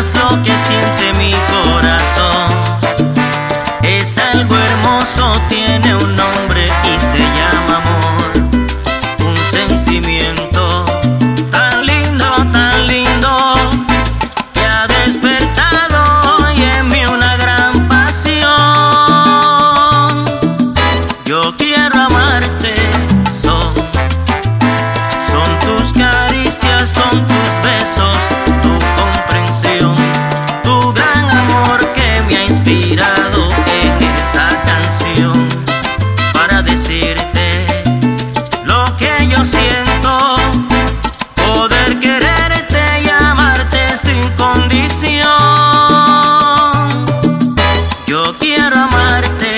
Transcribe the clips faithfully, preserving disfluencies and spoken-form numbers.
imaginas lo que siente mi corazón. Es algo hermoso, tiene un nombre y se llama amor. Un sentimiento tan lindo, tan lindo, que ha despertado hoy en mí una gran pasión. Yo quiero amarte, son, son tus caricias, son tus besos, tu comprensión, tu gran amor que me ha inspirado en esta canción para decirte lo que yo siento, poder quererte y amarte sin condición. Yo quiero amarte.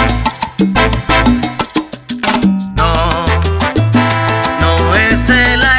No, no es el